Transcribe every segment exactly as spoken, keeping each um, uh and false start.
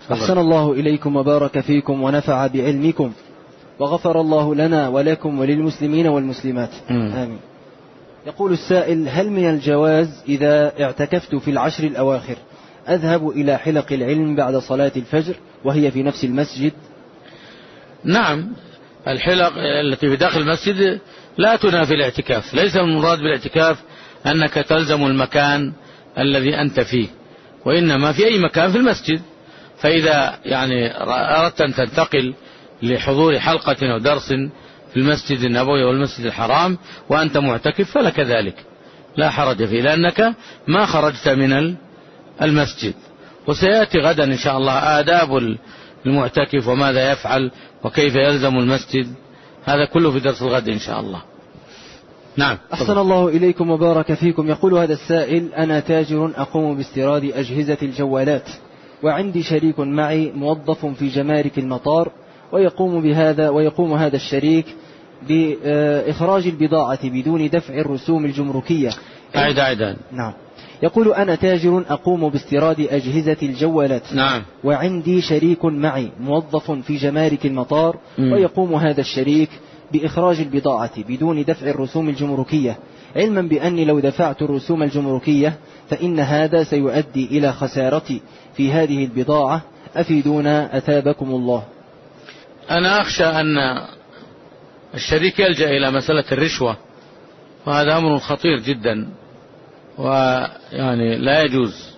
أحسن الله إليكم وبارك فيكم ونفع بعلمكم وغفر الله لنا ولكم وللمسلمين والمسلمات. آمين. يقول السائل: هل من الجواز إذا اعتكفت في العشر الأواخر أذهب إلى حلق العلم بعد صلاة الفجر وهي في نفس المسجد؟ نعم، الحلق التي في داخل المسجد لا تنافي الاعتكاف. ليس المراد بالاعتكاف أنك تلزم المكان الذي أنت فيه، وإنما في أي مكان في المسجد. فإذا يعني أردت أن تنتقل لحضور حلقة أو درس في المسجد النبوي والمسجد الحرام وأنت معتكف فلك ذلك، لا حرج فيه، لأنك ما خرجت من المسجد. وسيأتي غدا إن شاء الله آداب المعتكف وماذا يفعل وكيف يلزم المسجد، هذا كله في درس الغد إن شاء الله. نعم. أحسن الله إليكم وبارك فيكم. يقول هذا السائل: أنا تاجر أقوم باستيراد أجهزة الجوالات، وعندي شريك معي موظف في جمارك المطار، ويقوم بهذا ويقوم هذا الشريك بإخراج البضاعة بدون دفع الرسوم الجمركية. أعد أعد. نعم. يقول: أنا تاجر أقوم باستيراد أجهزة الجوالات. نعم. وعندي شريك معي موظف في جمارك المطار، م. ويقوم هذا الشريك بإخراج البضاعة بدون دفع الرسوم الجمركية، علما بأني لو دفعت الرسوم الجمركية فإن هذا سيؤدي إلى خسارتي في هذه البضاعة، أفيدونا أثابكم الله. أنا أخشى أن الشريك يلجأ إلى مسألة الرشوة، وهذا أمر خطير جدا ويعني لا يجوز،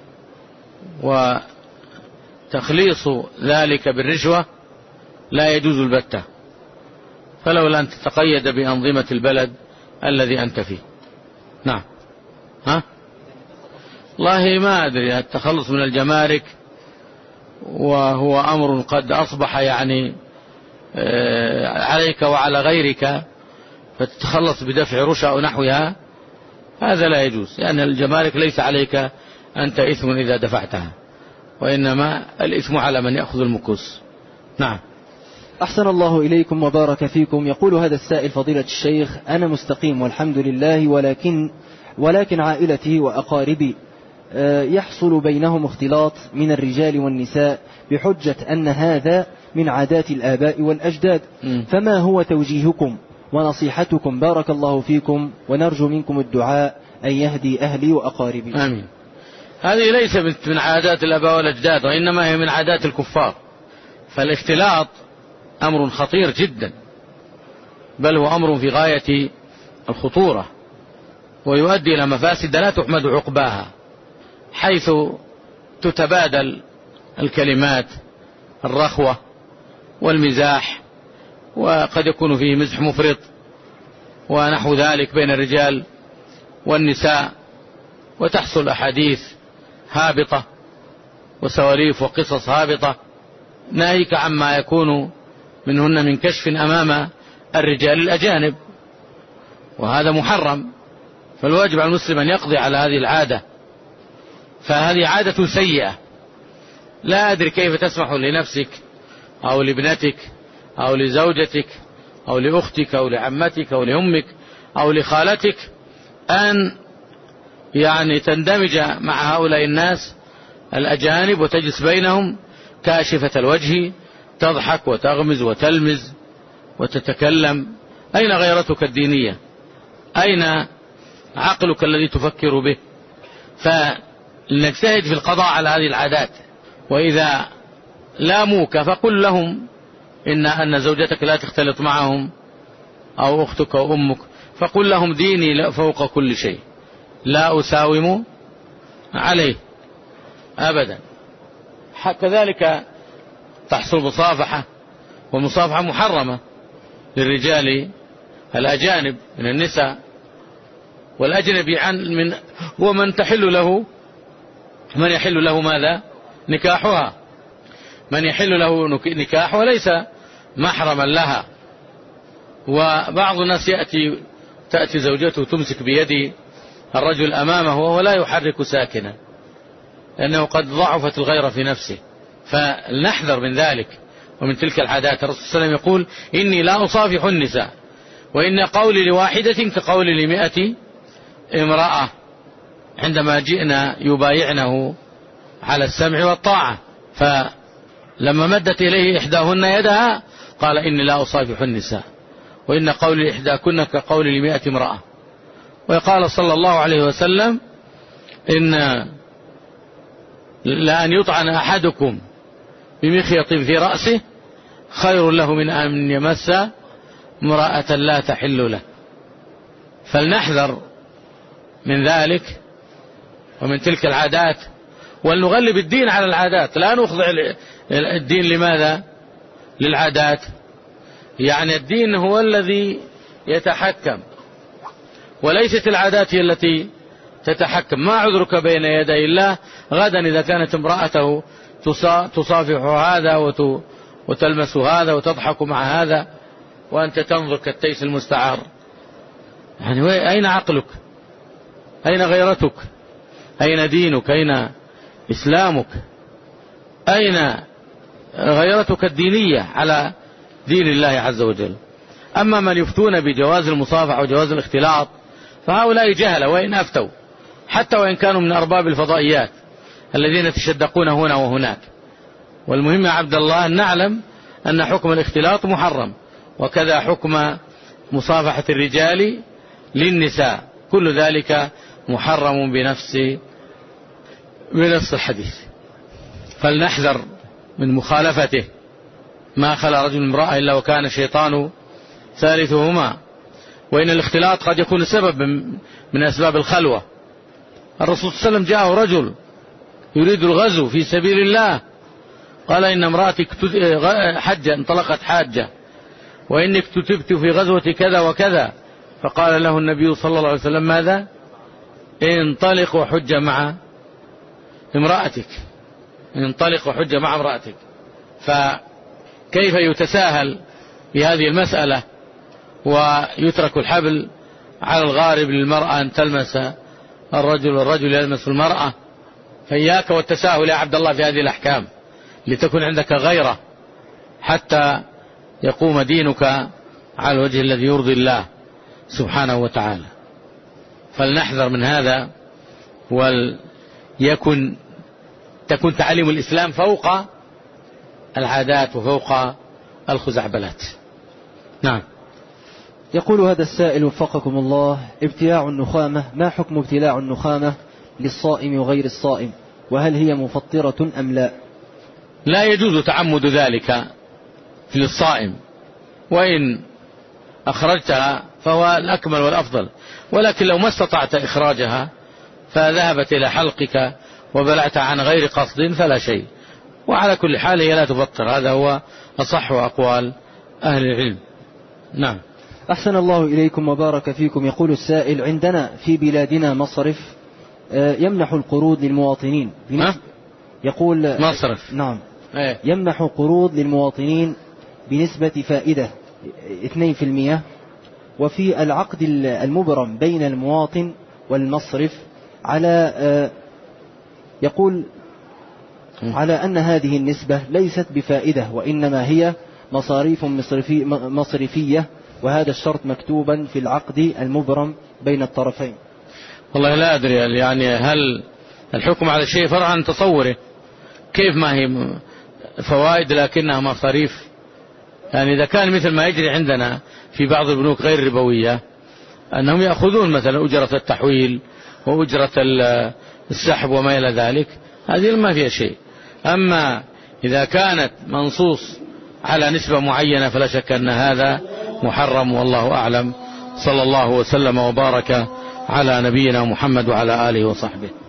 وتخليص ذلك بالرشوة لا يجوز البتة، فلولا أن تتقيد بأنظمة البلد الذي أنت فيه. نعم. ها؟ والله ما أدري، التخلص من الجمارك وهو أمر قد أصبح يعني عليك وعلى غيرك، فتتخلص بدفع رشا أو نحوها، هذا لا يجوز، لأن الجمارك ليس عليك أنت إثم إذا دفعتها، وإنما الإثم على من يأخذ المكوس. نعم. أحسن الله إليكم وبارك فيكم. يقول هذا السائل: فضيلة الشيخ، أنا مستقيم والحمد لله، ولكن ولكن عائلتي وأقاربي يحصل بينهم اختلاط من الرجال والنساء بحجة أن هذا من عادات الآباء والأجداد، فما هو توجيهكم ونصيحتكم بارك الله فيكم، ونرجو منكم الدعاء أن يهدي أهلي وأقاربي. آمين. هذه ليست من عادات الآباء والأجداد، وإنما هي من عادات الكفار، فالاختلاط أمر خطير جدا، بل هو أمر في غاية الخطورة، ويؤدي إلى مفاسد لا تحمد عقباها، حيث تتبادل الكلمات الرخوة والمزاح، وقد يكون فيه مزح مفرط ونحو ذلك بين الرجال والنساء، وتحصل أحاديث هابطة وسواليف وقصص هابطة، ناهيك عما يكون منهن من كشف أمام الرجال الأجانب، وهذا محرم، فالواجب على المسلم أن يقضي على هذه العادة، فهذه عادة سيئة. لا أدري كيف تسمح لنفسك أو لابنتك أو لزوجتك أو لأختك أو لعمتك أو لأمك أو لخالتك أن يعني تندمج مع هؤلاء الناس الأجانب وتجلس بينهم كاشفة الوجه، تضحك وتغمز وتلمز وتتكلم. أين غيرتك الدينية؟ أين عقلك الذي تفكر به؟ فلنجتهد في القضاء على هذه العادات، وإذا لاموك فقل لهم إن أن زوجتك لا تختلط معهم أو أختك أو أمك، فقل لهم ديني فوق كل شيء، لا أساوم عليه أبدا. كذلك تحصل مصافحة، والمصافحة محرمة للرجال الأجانب من النساء، والأجنبي عن من هو من تحل له من يحل له ماذا؟ نكاحها، من يحل له نكاحها ليس محرما لها. وبعض الناس يأتي تأتي زوجته تمسك بيد الرجل أمامه وهو لا يحرك ساكنا، لأنه قد ضعفت الغيرة في نفسه، فلنحذر من ذلك ومن تلك العادات. الرسول صلى الله عليه وسلم يقول: إني لا أصافح النساء، وإن قولي لواحدة كقولي لمئة امرأة، عندما جئنا يبايعنه على السمع والطاعة. لما مدت إليه إحداهن يدها قال إني لا أصافح النساء وإن قول إحداكن كقول لمئة امرأة. وقال صلى الله عليه وسلم إن لأن يطعن أحدكم بمخيط في رأسه خير له من أن يمس امرأة لا تحل له. فلنحذر من ذلك ومن تلك العادات، ولنغلب الدين على العادات، لا نخضع الدين لماذا؟ للعادات. يعني الدين هو الذي يتحكم وليست العادات هي التي تتحكم. ما عذرك بين يدي الله غدا إذا كانت امرأته تصافح هذا وتلمس هذا وتضحك مع هذا وأنت تنظر كالتيس المستعار؟ يعني أين عقلك؟ أين غيرتك؟ أين دينك؟ أين إسلامك؟ أين غيرتك الدينية على دين الله عز وجل؟ أما من يفتون بجواز المصافحة وجواز الاختلاط فهؤلاء جهلة وإن أفتوا، حتى وإن كانوا من أرباب الفضائيات الذين يتشدقون هنا وهناك. والمهم يا عبد الله أن نعلم أن حكم الاختلاط محرم، وكذا حكم مصافحة الرجال للنساء، كل ذلك محرم بنفس بنفس الحديث. فلنحذر من مخالفته. ما خلا رجل امرأة إلا وكان الشيطان ثالثهما. وإن الاختلاط قد يكون سبب من أسباب الخلوة. الرسول صلى الله عليه وسلم جاءه رجل يريد الغزو في سبيل الله، قال إن امرأتك حجة انطلقت حاجة وإنك كتبت في غزوة كذا وكذا، فقال له النبي صلى الله عليه وسلم ماذا؟ انطلق وحج مع امرأتك، انطلق وحج مع امرأتك. فكيف يتساهل بهذه المسألة ويترك الحبل على الغارب للمرأة أن تلمس الرجل والرجل يلمس المرأة؟ فإياك والتساهل يا عبد الله في هذه الأحكام، لتكن عندك غيرة حتى يقوم دينك على الوجه الذي يرضي الله سبحانه وتعالى. فلنحذر من هذا، وليكن تكون تعاليم الإسلام فوق العادات وفوق الخزعبلات. نعم. يقول هذا السائل وفقكم الله: ابتلاع النخامة، ما حكم ابتلاع النخامة للصائم وغير الصائم، وهل هي مفطرة أم لا؟ لا يجوز تعمد ذلك للصائم، وإن أخرجتها فهو الأكمل والأفضل، ولكن لو ما استطعت إخراجها فذهبت إلى حلقك وبلعت عن غير قصد فلا شيء. وعلى كل حال هي لا تفطر، هذا هو أصح أقوال أهل العلم. نعم. أحسن الله إليكم وبارك فيكم. يقول السائل: عندنا في بلادنا مصرف يمنح القروض للمواطنين بنسبة، يقول مصرف نعم ايه؟ يمنح قروض للمواطنين بنسبة فائدة اثنين بالمئة، وفي العقد المبرم بين المواطن والمصرف على يقول على أن هذه النسبة ليست بفائدة وإنما هي مصاريف مصرفي مصرفية، وهذا الشرط مكتوبا في العقد المبرم بين الطرفين. والله لا أدري، يعني هل الحكم على شيء فرع عن تصوره؟ كيف ما هي فوائد لكنها مصاريف؟ يعني إذا كان مثل ما يجري عندنا في بعض البنوك غير الربوية أنهم يأخذون مثلا أجرة التحويل وأجرة السحب وما إلى ذلك، هذه ما فيها شيء. أما إذا كانت منصوص على نسبة معينة فلا شك أن هذا محرم، والله أعلم. صلى الله وسلم وبارك على نبينا محمد وعلى آله وصحبه.